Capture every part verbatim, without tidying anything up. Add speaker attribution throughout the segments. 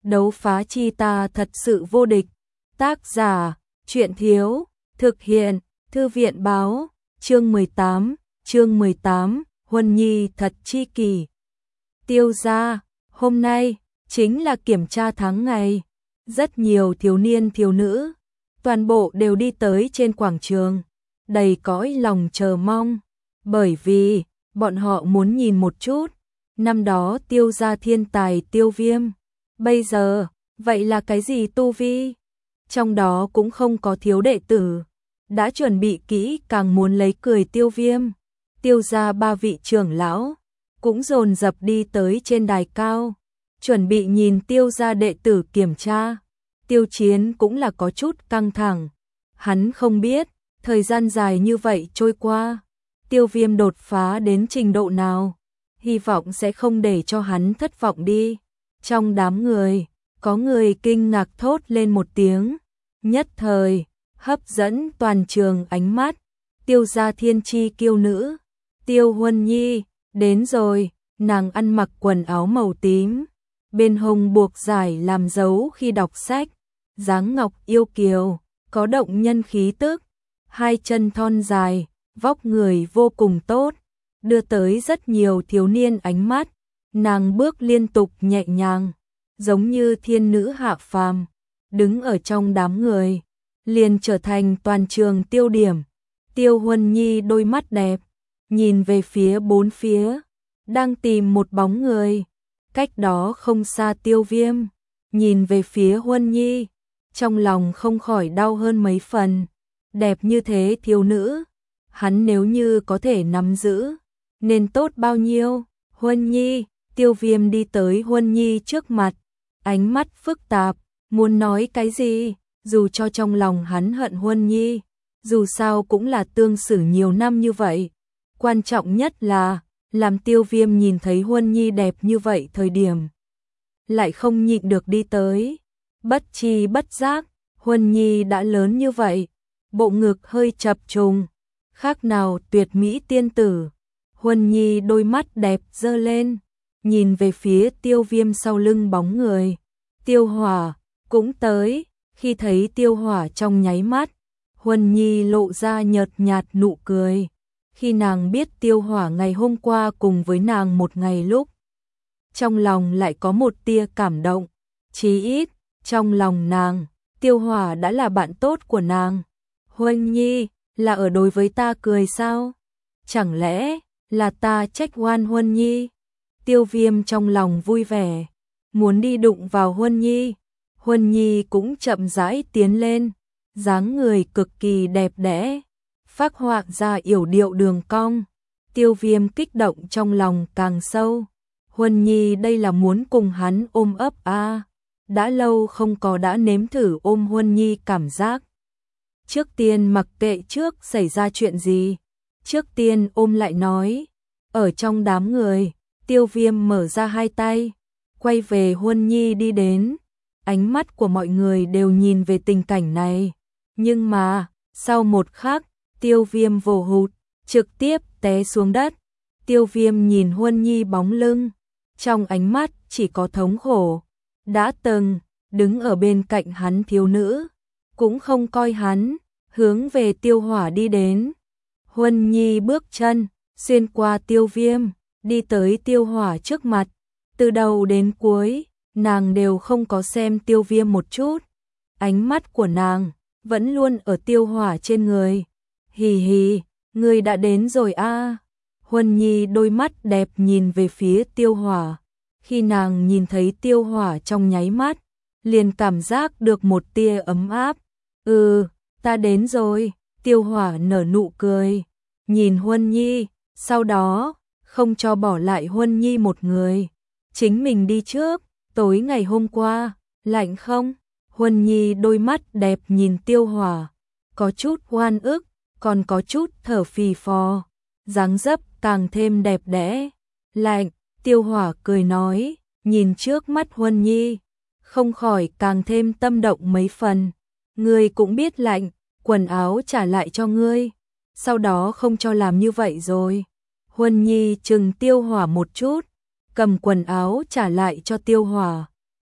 Speaker 1: đấu phá chi ta thật sự vô địch. Tác giả, truyện thiếu, thực hiện, thư viện báo, chương mười tám, chương mười tám, Huân Nhi thật chi kỷ. Tiêu gia, hôm nay, chính là kiểm tra tháng ngày. Rất nhiều thiếu niên thiếu nữ, toàn bộ đều đi tới trên quảng trường, đầy cõi lòng chờ mong, bởi vì, bọn họ muốn nhìn một chút, năm đó tiêu gia thiên tài Tiêu Viêm, bây giờ, vậy là cái gì tu vi? Trong đó cũng không có thiếu đệ tử, đã chuẩn bị kỹ càng muốn lấy cười Tiêu Viêm. Tiêu gia ba vị trưởng lão, cũng dồn dập đi tới trên đài cao, chuẩn bị nhìn tiêu gia đệ tử kiểm tra. Tiêu Chiến cũng là có chút căng thẳng, hắn không biết, thời gian dài như vậy trôi qua, Tiêu Viêm đột phá đến trình độ nào, hy vọng sẽ không để cho hắn thất vọng đi. Trong đám người, có người kinh ngạc thốt lên một tiếng, nhất thời, hấp dẫn toàn trường ánh mắt. Tiêu gia thiên chi kiêu nữ, Tiêu Huân Nhi, đến rồi, nàng ăn mặc quần áo màu tím, bên hông buộc giải làm dấu khi đọc sách, dáng ngọc yêu kiều, có động nhân khí tức, hai chân thon dài, vóc người vô cùng tốt, đưa tới rất nhiều thiếu niên ánh mắt. Nàng bước liên tục nhẹ nhàng, giống như thiên nữ hạ phàm, đứng ở trong đám người, liền trở thành toàn trường tiêu điểm. Tiêu Huân Nhi đôi mắt đẹp, nhìn về phía bốn phía, đang tìm một bóng người. Cách đó không xa Tiêu Viêm, nhìn về phía Huân Nhi, trong lòng không khỏi đau hơn mấy phần. Đẹp như thế thiếu nữ, hắn nếu như có thể nắm giữ, nên tốt bao nhiêu. Huân Nhi, Tiêu Viêm đi tới Huân Nhi trước mặt, ánh mắt phức tạp, muốn nói cái gì, dù cho trong lòng hắn hận Huân Nhi, dù sao cũng là tương xử nhiều năm như vậy. Quan trọng nhất là, làm Tiêu Viêm nhìn thấy Huân Nhi đẹp như vậy thời điểm, lại không nhịn được đi tới. Bất chi bất giác, Huân Nhi đã lớn như vậy, bộ ngực hơi chập trùng, khác nào tuyệt mỹ tiên tử. Huân Nhi đôi mắt đẹp dơ lên, nhìn về phía Tiêu Viêm sau lưng bóng người. Tiêu Hỏa cũng tới, khi thấy Tiêu Hỏa trong nháy mắt, Huân Nhi lộ ra nhợt nhạt nụ cười. Khi nàng biết Tiêu Hỏa ngày hôm qua cùng với nàng một ngày lúc, trong lòng lại có một tia cảm động, chí ít, trong lòng nàng, Tiêu Hỏa đã là bạn tốt của nàng. Huân Nhi, là ở đối với ta cười sao? Chẳng lẽ, là ta trách oan Huân Nhi? Tiêu Viêm trong lòng vui vẻ, muốn đi đụng vào Huân Nhi. Huân Nhi cũng chậm rãi tiến lên, dáng người cực kỳ đẹp đẽ, phác họa ra yểu điệu đường cong. Tiêu Viêm kích động trong lòng càng sâu. Huân Nhi đây là muốn cùng hắn ôm ấp a, à. Đã lâu không có đã nếm thử ôm Huân Nhi cảm giác. Trước tiên mặc kệ trước xảy ra chuyện gì, trước tiên ôm lại nói. Ở trong đám người, Tiêu Viêm mở ra hai tay, quay về Huân Nhi đi đến. Ánh mắt của mọi người đều nhìn về tình cảnh này, nhưng mà, sau một khắc, Tiêu Viêm vồ hụt, trực tiếp té xuống đất. Tiêu Viêm nhìn Huân Nhi bóng lưng, trong ánh mắt chỉ có thống khổ. Đã từng, đứng ở bên cạnh hắn thiếu nữ, cũng không coi hắn, hướng về Tiêu Hỏa đi đến. Huân Nhi bước chân, xuyên qua Tiêu Viêm, đi tới Tiêu Hỏa trước mặt. Từ đầu đến cuối, nàng đều không có xem Tiêu Viêm một chút. Ánh mắt của nàng, vẫn luôn ở Tiêu Hỏa trên người. Hì hì, ngươi đã đến rồi a. À. Huân Nhi đôi mắt đẹp nhìn về phía Tiêu Hỏa. Khi nàng nhìn thấy Tiêu Hỏa trong nháy mắt, liền cảm giác được một tia ấm áp. Ừ, ta đến rồi. Tiêu Hỏa nở nụ cười, nhìn Huân Nhi, sau đó, không cho bỏ lại Huân Nhi một người. Chính mình đi trước. Tối ngày hôm qua, lạnh không? Huân Nhi đôi mắt đẹp nhìn Tiêu Hỏa, có chút oan ức, còn có chút thở phì phò, dáng dấp càng thêm đẹp đẽ. Lạnh, Tiêu Hỏa cười nói, nhìn trước mắt Huân Nhi, không khỏi càng thêm tâm động mấy phần. Ngươi cũng biết lạnh, quần áo trả lại cho ngươi, sau đó không cho làm như vậy rồi. Huân Nhi chừng Tiêu Hỏa một chút, cầm quần áo trả lại cho Tiêu Hỏa.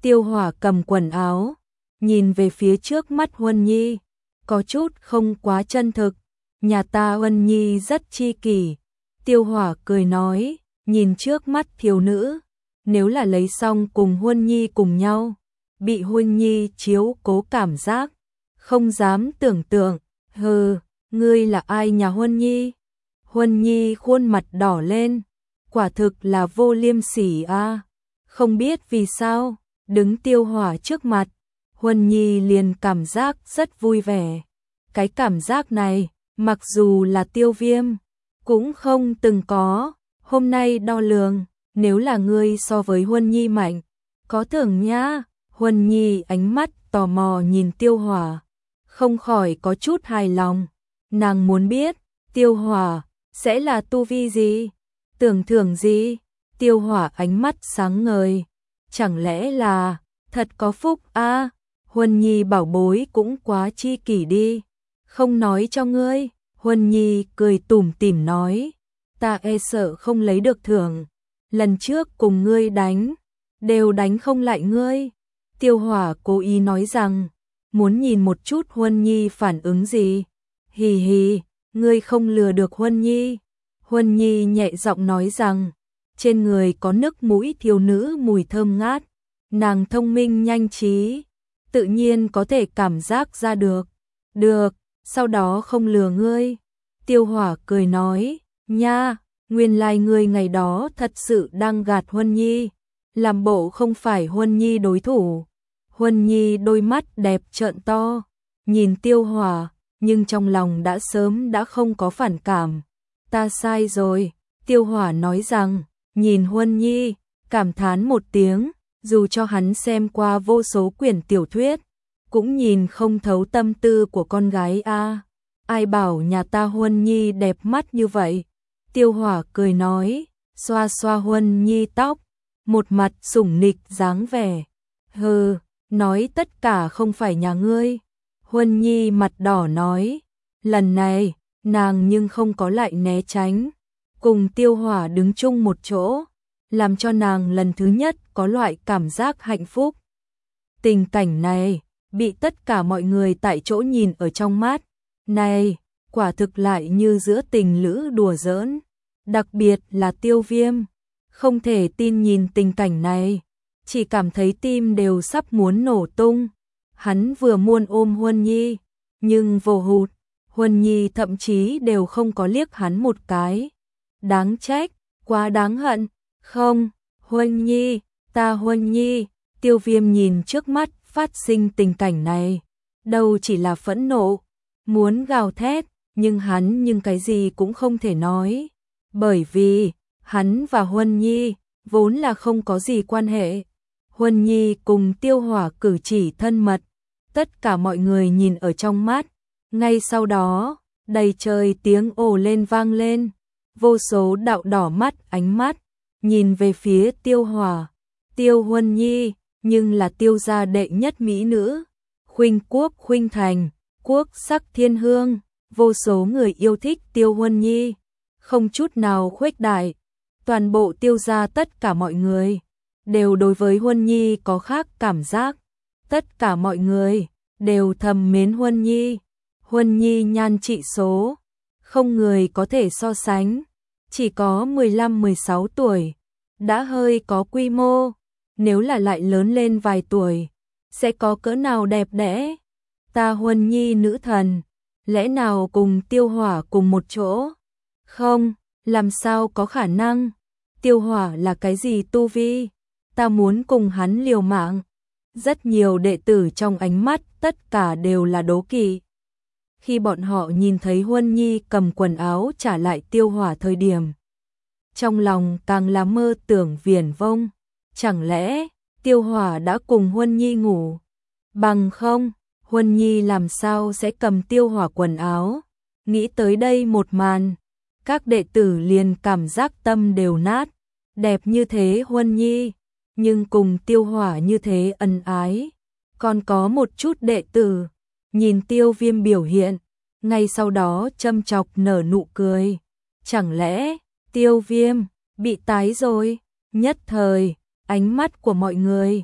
Speaker 1: Tiêu Hỏa cầm quần áo, nhìn về phía trước mắt Huân Nhi, có chút không quá chân thực. Nhà ta Huân Nhi rất chi kỷ. Tiêu Hỏa cười nói, nhìn trước mắt thiếu nữ, nếu là lấy xong cùng Huân Nhi cùng nhau, bị Huân Nhi chiếu cố cảm giác, không dám tưởng tượng. Hừ, ngươi là ai nhà Huân Nhi? Huân Nhi khuôn mặt đỏ lên, quả thực là vô liêm sỉ a. Không biết vì sao, đứng Tiêu Hỏa trước mặt, Huân Nhi liền cảm giác rất vui vẻ. Cái cảm giác này, mặc dù là Tiêu Viêm, cũng không từng có. Hôm nay đo lường, nếu là ngươi so với Huân Nhi mạnh, có thưởng nhá. Huân Nhi ánh mắt tò mò nhìn Tiêu Hỏa, không khỏi có chút hài lòng. Nàng muốn biết, Tiêu Hỏa sẽ là tu vi gì, tưởng thưởng gì. Tiêu Hỏa ánh mắt sáng ngời, chẳng lẽ là thật có phúc a? À, Huân Nhi bảo bối cũng quá chi kỷ đi, không nói cho ngươi. Huân Nhi cười tủm tỉm nói, ta e sợ không lấy được thưởng, lần trước cùng ngươi đánh, đều đánh không lại ngươi. Tiêu Hỏa cố ý nói rằng, muốn nhìn một chút Huân Nhi phản ứng gì. Hì hì, ngươi không lừa được Huân Nhi. Huân Nhi nhẹ giọng nói rằng, trên người có nước mũi thiếu nữ mùi thơm ngát, nàng thông minh nhanh trí, tự nhiên có thể cảm giác ra được. Được, sau đó không lừa ngươi. Tiêu Hỏa cười nói, nha, nguyên lai ngươi ngày đó thật sự đang gạt Huân Nhi, làm bộ không phải Huân Nhi đối thủ. Huân Nhi đôi mắt đẹp trợn to, nhìn Tiêu Hỏa, nhưng trong lòng đã sớm đã không có phản cảm. Ta sai rồi. Tiêu Hỏa nói rằng, nhìn Huân Nhi, cảm thán một tiếng, dù cho hắn xem qua vô số quyển tiểu thuyết, cũng nhìn không thấu tâm tư của con gái a. À, ai bảo nhà ta Huân Nhi đẹp mắt như vậy. Tiêu Hỏa cười nói, xoa xoa Huân Nhi tóc, một mặt sủng nịch dáng vẻ. Hừ, nói tất cả không phải nhà ngươi. Huân Nhi mặt đỏ nói, lần này, nàng nhưng không có lại né tránh, cùng Tiêu Hỏa đứng chung một chỗ, làm cho nàng lần thứ nhất có loại cảm giác hạnh phúc. Tình cảnh này, bị tất cả mọi người tại chỗ nhìn ở trong mắt. Này, quả thực lại như giữa tình lữ đùa giỡn, đặc biệt là Tiêu Viêm, không thể tin nhìn tình cảnh này, chỉ cảm thấy tim đều sắp muốn nổ tung. Hắn vừa muốn ôm Huân Nhi, nhưng vô hụt, Huân Nhi thậm chí đều không có liếc hắn một cái. Đáng trách, quá đáng hận. Không, Huân Nhi, ta Huân Nhi. Tiêu Viêm nhìn trước mắt phát sinh tình cảnh này, đâu chỉ là phẫn nộ, muốn gào thét, nhưng hắn nhưng cái gì cũng không thể nói, bởi vì hắn và Huân Nhi vốn là không có gì quan hệ. Huân Nhi cùng Tiêu Hỏa cử chỉ thân mật, tất cả mọi người nhìn ở trong mắt. Ngay sau đó, đầy trời tiếng ồ lên vang lên, vô số đạo đỏ mắt ánh mắt nhìn về phía Tiêu Hỏa. Tiêu Huân Nhi, nhưng là Tiêu gia đệ nhất mỹ nữ, khuynh quốc khuynh thành, quốc sắc thiên hương, vô số người yêu thích Tiêu Huân Nhi, không chút nào khuếch đại. Toàn bộ Tiêu gia tất cả mọi người đều đối với Huân Nhi có khác cảm giác, tất cả mọi người đều thầm mến Huân Nhi. Huân Nhi nhan trị số, không người có thể so sánh, chỉ có mười lăm mười sáu tuổi, đã hơi có quy mô, nếu là lại lớn lên vài tuổi, sẽ có cỡ nào đẹp đẽ. Ta Huân Nhi nữ thần, lẽ nào cùng Tiêu Hỏa cùng một chỗ? Không, làm sao có khả năng? Tiêu Hỏa là cái gì tu vi? Ta muốn cùng hắn liều mạng. Rất nhiều đệ tử trong ánh mắt tất cả đều là đố kỵ. Khi bọn họ nhìn thấy Huân Nhi cầm quần áo trả lại Tiêu Hỏa thời điểm, trong lòng càng là mơ tưởng viển vông. Chẳng lẽ Tiêu Hỏa đã cùng Huân Nhi ngủ? Bằng không, Huân Nhi làm sao sẽ cầm Tiêu Hỏa quần áo? Nghĩ tới đây một màn, các đệ tử liền cảm giác tâm đều nát. Đẹp như thế Huân Nhi, nhưng cùng Tiêu Hỏa như thế ân ái. Còn có một chút đệ tử nhìn Tiêu Viêm biểu hiện, ngay sau đó châm chọc nở nụ cười. Chẳng lẽ Tiêu Viêm bị tái rồi? Nhất thời, ánh mắt của mọi người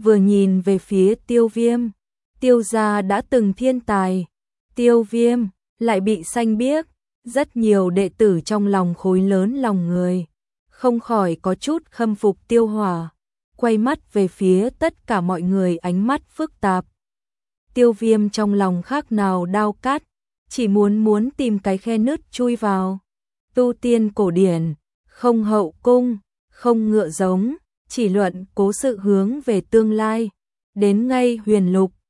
Speaker 1: vừa nhìn về phía Tiêu Viêm. Tiêu gia đã từng thiên tài, Tiêu Viêm lại bị xanh biếc, rất nhiều đệ tử trong lòng khối lớn lòng người, không khỏi có chút khâm phục Tiêu Hỏa, quay mắt về phía tất cả mọi người ánh mắt phức tạp. Tiêu Viêm trong lòng khác nào đao cắt, chỉ muốn muốn tìm cái khe nứt chui vào. Tu tiên cổ điển, không hậu cung, không ngựa giống, chỉ luận cố sự hướng về tương lai, đến ngay huyền lục,